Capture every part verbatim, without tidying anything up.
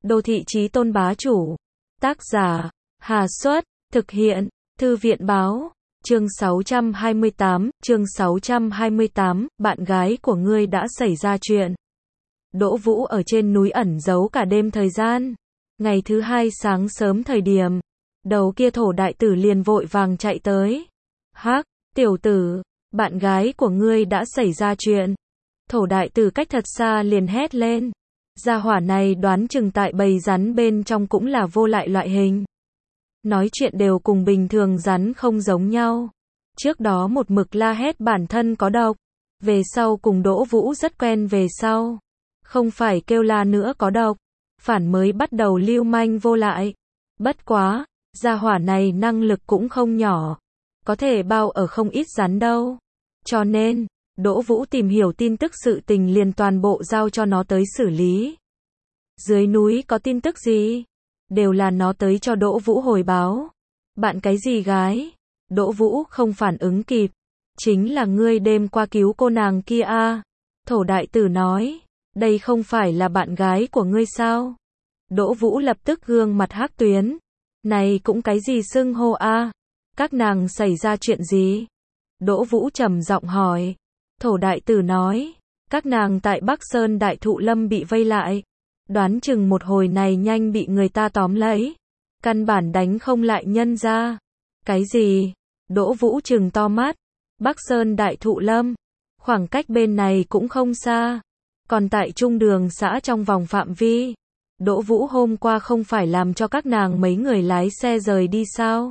Đô thị chí tôn bá chủ. Tác giả, Hà Xuất, thực hiện, Thư viện báo. Chương sáu trăm hai mươi tám, chương sáu trăm hai mươi tám, bạn gái của ngươi đã xảy ra chuyện. Đỗ Vũ ở trên núi ẩn giấu cả đêm thời gian. Ngày thứ hai sáng sớm thời điểm, đầu kia thổ đại tử liền vội vàng chạy tới. Hắc, tiểu tử, bạn gái của ngươi đã xảy ra chuyện. Thổ đại tử cách thật xa liền hét lên. Gia hỏa này đoán chừng tại bầy rắn bên trong cũng là vô lại loại hình. Nói chuyện đều cùng bình thường rắn không giống nhau. Trước đó một mực la hét bản thân có độc. Về sau cùng Đỗ Vũ rất quen về sau. Không phải kêu la nữa có độc. Phản mới bắt đầu lưu manh vô lại. Bất quá, gia hỏa này năng lực cũng không nhỏ. Có thể bao ở không ít rắn đâu. Cho nên, Đỗ Vũ tìm hiểu tin tức sự tình liền toàn bộ giao cho nó tới xử lý. Dưới núi có tin tức gì? Đều là nó tới cho Đỗ Vũ hồi báo. Bạn cái gì gái? Đỗ Vũ không phản ứng kịp. Chính là ngươi đêm qua cứu cô nàng kia a. Thổ đại tử nói. Đây không phải là bạn gái của ngươi sao? Đỗ Vũ lập tức gương mặt hắc tuyến. Này cũng cái gì xưng hô a? Các nàng xảy ra chuyện gì? Đỗ Vũ trầm giọng hỏi. Thổ đại tử nói. Các nàng tại Bắc Sơn Đại Thụ Lâm bị vây lại. Đoán chừng một hồi này nhanh bị người ta tóm lấy. Căn bản đánh không lại nhân ra. Cái gì? Đỗ Vũ trừng to mắt. Bắc Sơn Đại Thụ Lâm. Khoảng cách bên này cũng không xa. Còn tại trung đường xã trong vòng phạm vi. Đỗ Vũ hôm qua không phải làm cho các nàng mấy người lái xe rời đi sao?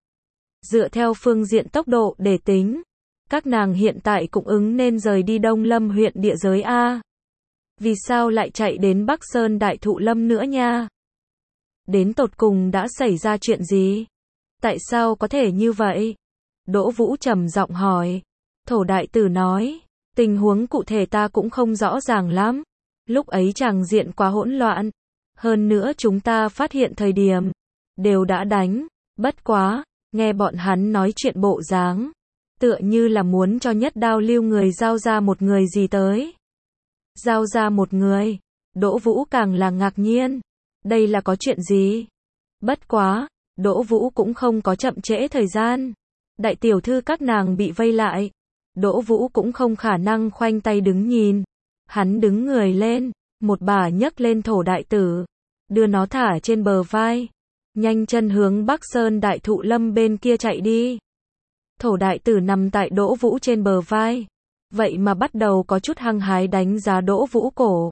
Dựa theo phương diện tốc độ để tính. Các nàng hiện tại cũng ứng nên rời đi Đông Lâm huyện địa giới A. Vì sao lại chạy đến Bắc Sơn Đại Thụ Lâm nữa nha? Đến tột cùng đã xảy ra chuyện gì? Tại sao có thể như vậy? Đỗ Vũ trầm giọng hỏi. Thổ đại tử nói. Tình huống cụ thể ta cũng không rõ ràng lắm. Lúc ấy tràng diện quá hỗn loạn. Hơn nữa chúng ta phát hiện thời điểm. Đều đã đánh. Bất quá, nghe bọn hắn nói chuyện bộ dáng. Tựa như là muốn cho nhất đao lưu người giao ra một người gì tới. Giao ra một người. Đỗ Vũ càng là ngạc nhiên. Đây là có chuyện gì? Bất quá, Đỗ Vũ cũng không có chậm trễ thời gian. Đại tiểu thư các nàng bị vây lại. Đỗ Vũ cũng không khả năng khoanh tay đứng nhìn. Hắn đứng người lên, một bà nhấc lên thổ đại tử. Đưa nó thả trên bờ vai. Nhanh chân hướng Bắc Sơn Đại Thụ Lâm bên kia chạy đi. Thổ đại tử nằm tại Đỗ Vũ trên bờ vai. Vậy mà bắt đầu có chút hăng hái đánh giá Đỗ Vũ cổ.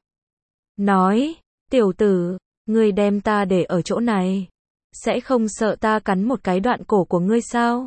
Nói, tiểu tử, ngươi đem ta để ở chỗ này. Sẽ không sợ ta cắn một cái đoạn cổ của ngươi sao?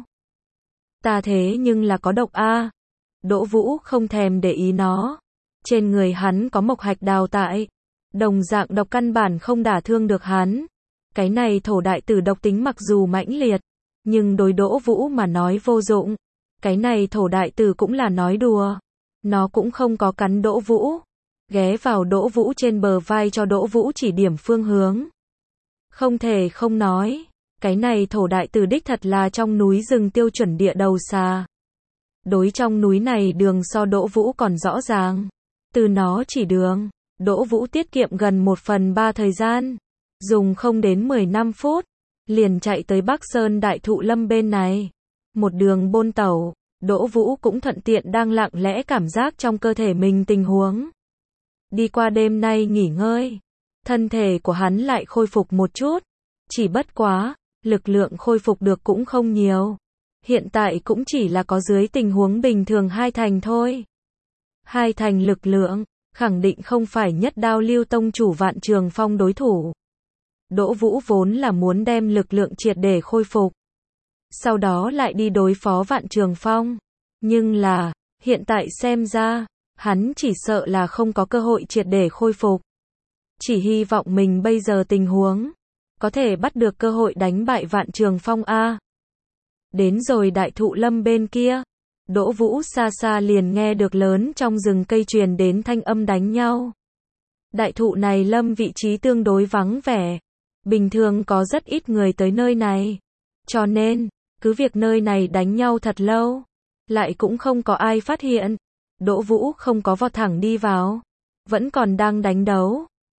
Ta thế nhưng là có độc a. Đỗ Vũ không thèm để ý nó. Trên người hắn có mộc hạch đào tại. Đồng dạng độc căn bản không đả thương được hắn. Cái này thổ đại tử độc tính mặc dù mãnh liệt. Nhưng đối Đỗ Vũ mà nói vô dụng. Cái này thổ đại tử cũng là nói đùa. Nó cũng không có cắn Đỗ Vũ. Ghé vào Đỗ Vũ trên bờ vai cho Đỗ Vũ chỉ điểm phương hướng. Không thể không nói. Cái này thổ đại tử đích thật là trong núi rừng tiêu chuẩn địa đầu xà. Đối trong núi này đường so Đỗ Vũ còn rõ ràng. Từ nó chỉ đường, Đỗ Vũ tiết kiệm gần một phần ba thời gian. Dùng không đến mười lăm phút. Liền chạy tới Bắc Sơn Đại Thụ Lâm bên này. Một đường bôn tẩu, Đỗ Vũ cũng thuận tiện đang lặng lẽ cảm giác trong cơ thể mình tình huống. Đi qua đêm nay nghỉ ngơi, thân thể của hắn lại khôi phục một chút. Chỉ bất quá, lực lượng khôi phục được cũng không nhiều. Hiện tại cũng chỉ là có dưới tình huống bình thường hai thành thôi. Hai thành lực lượng, khẳng định không phải nhất đao lưu tông chủ Vạn Trường Phong đối thủ. Đỗ Vũ vốn là muốn đem lực lượng triệt để khôi phục. Sau đó lại đi đối phó Vạn Trường Phong. Nhưng là, hiện tại xem ra, hắn chỉ sợ là không có cơ hội triệt để khôi phục. Chỉ hy vọng mình bây giờ tình huống, có thể bắt được cơ hội đánh bại Vạn Trường Phong a. Đến rồi Đại Thụ Lâm bên kia, Đỗ Vũ xa xa liền nghe được lớn trong rừng cây truyền đến thanh âm đánh nhau. Đại thụ này lâm vị trí tương đối vắng vẻ. Bình thường có rất ít người tới nơi này. Cho nên, cứ việc nơi này đánh nhau thật lâu, lại cũng không có ai phát hiện. Đỗ Vũ không có vọt thẳng đi vào. Vẫn còn đang đánh đấu.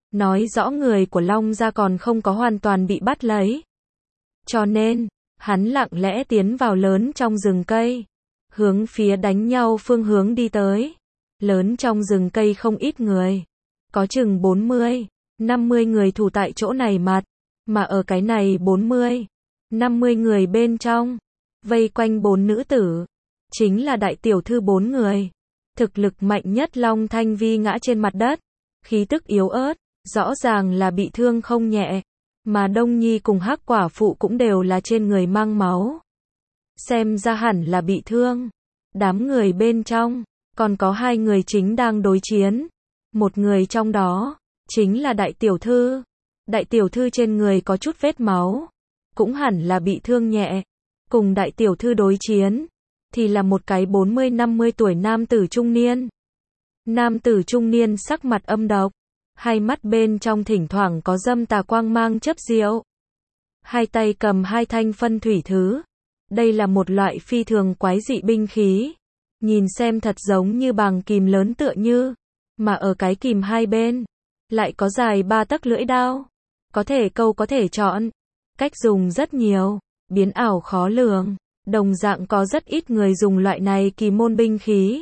nói rõ người của Long gia còn không có hoàn toàn bị bắt lấy. Cho nên, hắn lặng lẽ tiến vào lớn trong rừng cây, hướng phía đánh nhau phương hướng đi tới. Lớn trong rừng cây không ít người, có chừng bốn mươi, năm mươi người thủ tại chỗ này mặt, mà ở cái này bốn mươi, năm mươi người bên trong, vây quanh bốn nữ tử, chính là đại tiểu thư bốn người. Thực lực mạnh nhất Long Thanh Vi ngã trên mặt đất, khí tức yếu ớt, rõ ràng là bị thương không nhẹ, mà Đông Nhi cùng Hắc quả phụ cũng đều là trên người mang máu. Xem ra hẳn là bị thương. Đám người bên trong, còn có hai người chính đang đối chiến. Một người trong đó, chính là đại tiểu thư. Đại tiểu thư trên người có chút vết máu, cũng hẳn là bị thương nhẹ. Cùng đại tiểu thư đối chiến, thì là một cái bốn mươi năm mươi tuổi nam tử trung niên. Nam tử trung niên sắc mặt âm độc, hai mắt bên trong thỉnh thoảng có dâm tà quang mang chớp diệu. Hai tay cầm hai thanh phân thủy thứ. Đây là một loại phi thường quái dị binh khí. Nhìn xem thật giống như bằng kìm lớn tựa như, mà ở cái kìm hai bên, lại có dài ba tấc lưỡi đao. Có thể câu có thể chọn. Cách dùng rất nhiều, biến ảo khó lường. Đồng dạng có rất ít người dùng loại này kỳ môn binh khí.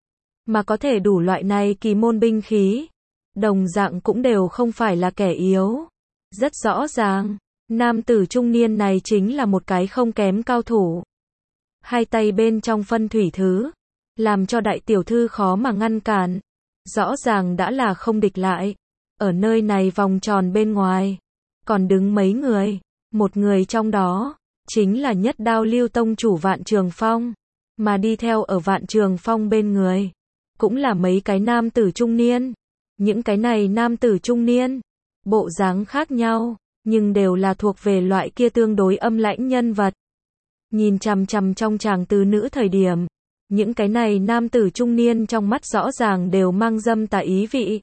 Mà có thể đủ loại này kỳ môn binh khí, đồng dạng cũng đều không phải là kẻ yếu. Rất rõ ràng, nam tử trung niên này chính là một cái không kém cao thủ. Hai tay bên trong phân thủy thứ, làm cho đại tiểu thư khó mà ngăn cản. Rõ ràng đã là không địch lại. Ở nơi này vòng tròn bên ngoài, còn đứng mấy người. Một người trong đó, chính là Nhất Đao Lưu tông chủ Vạn Trường Phong. Mà đi theo ở Vạn Trường Phong bên người, cũng là mấy cái nam tử trung niên. Những cái này nam tử trung niên, bộ dáng khác nhau, nhưng đều là thuộc về loại kia tương đối âm lãnh nhân vật. Nhìn chằm chằm trong chàng tứ nữ thời điểm, những cái này nam tử trung niên trong mắt rõ ràng đều mang dâm tà ý vị.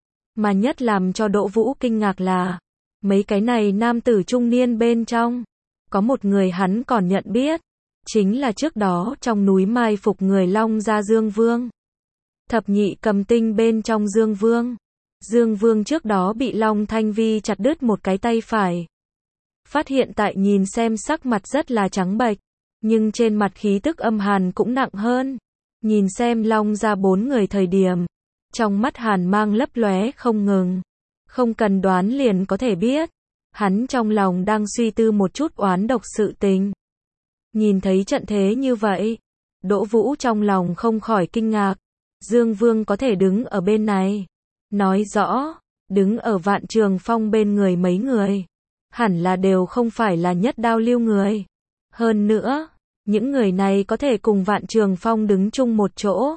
Mà nhất làm cho Đỗ Vũ kinh ngạc là, mấy cái này nam tử trung niên bên trong, có một người hắn còn nhận biết, chính là trước đó trong núi mai phục người Long gia Dương Vương. Thập nhị cầm tinh bên trong Dương Vương. Dương Vương trước đó bị Long Thanh Vi chặt đứt một cái tay phải. Phát hiện tại nhìn xem sắc mặt rất là trắng bệch, nhưng trên mặt khí tức âm hàn cũng nặng hơn. Nhìn xem Long gia bốn người thời điểm, trong mắt hàn mang lấp lóe không ngừng. Không cần đoán liền có thể biết, hắn trong lòng đang suy tư một chút oán độc sự tình. Nhìn thấy trận thế như vậy, Đỗ Vũ trong lòng không khỏi kinh ngạc. Dương Vương có thể đứng ở bên này, nói rõ, đứng ở Vạn Trường Phong bên người mấy người, hẳn là đều không phải là Nhất Đao Lưu người. Hơn nữa, những người này có thể cùng Vạn Trường Phong đứng chung một chỗ,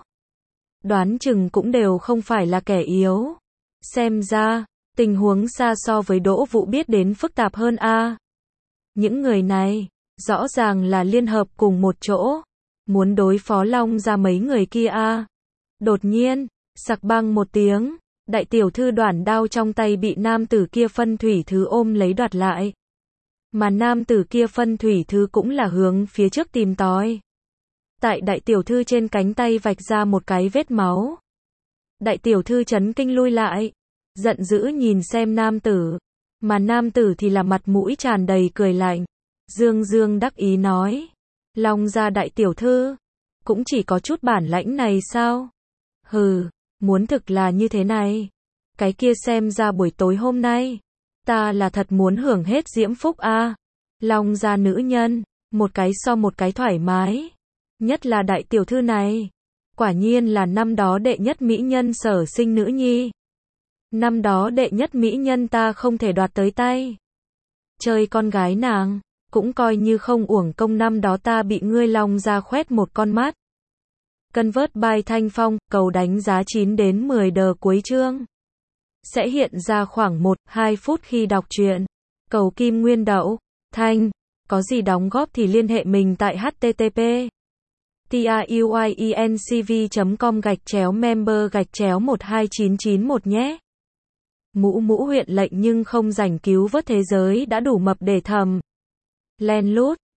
đoán chừng cũng đều không phải là kẻ yếu. Xem ra, tình huống xa so với Đỗ Vũ biết đến phức tạp hơn a. Những người này, rõ ràng là liên hợp cùng một chỗ, muốn đối phó Long gia mấy người kia a. Đột nhiên, sặc băng một tiếng, đại tiểu thư đoản đao trong tay bị nam tử kia phân thủy thứ ôm lấy đoạt lại. Mà nam tử kia phân thủy thứ cũng là hướng phía trước tìm tòi. Tại đại tiểu thư trên cánh tay vạch ra một cái vết máu. Đại tiểu thư chấn kinh lui lại, giận dữ nhìn xem nam tử, mà nam tử thì là mặt mũi tràn đầy cười lạnh. Dương Dương đắc ý nói, Long gia đại tiểu thư, cũng chỉ có chút bản lãnh này sao? Hừ, muốn thực là như thế này. Cái kia xem ra buổi tối hôm nay, ta là thật muốn hưởng hết diễm phúc a. À. Long gia nữ nhân, một cái so một cái thoải mái. Nhất là đại tiểu thư này, quả nhiên là năm đó đệ nhất mỹ nhân sở sinh nữ nhi. Năm đó đệ nhất mỹ nhân ta không thể đoạt tới tay. Chơi con gái nàng, cũng coi như không uổng công năm đó ta bị ngươi Long gia khoét một con mắt. Convert by Thanh Phong, cầu đánh giá chín đến mười đờ cuối chương. Sẽ hiện ra khoảng một đến hai phút khi đọc truyện. Cầu kim nguyên đậu, Thanh, có gì đóng góp thì liên hệ mình tại http truyencv chấm com gạch chéo member gạch chéo một hai chín chín một nhé. Mũ mũ huyện lệnh nhưng không rảnh cứu vớt thế giới đã đủ mập để thầm. Len lút.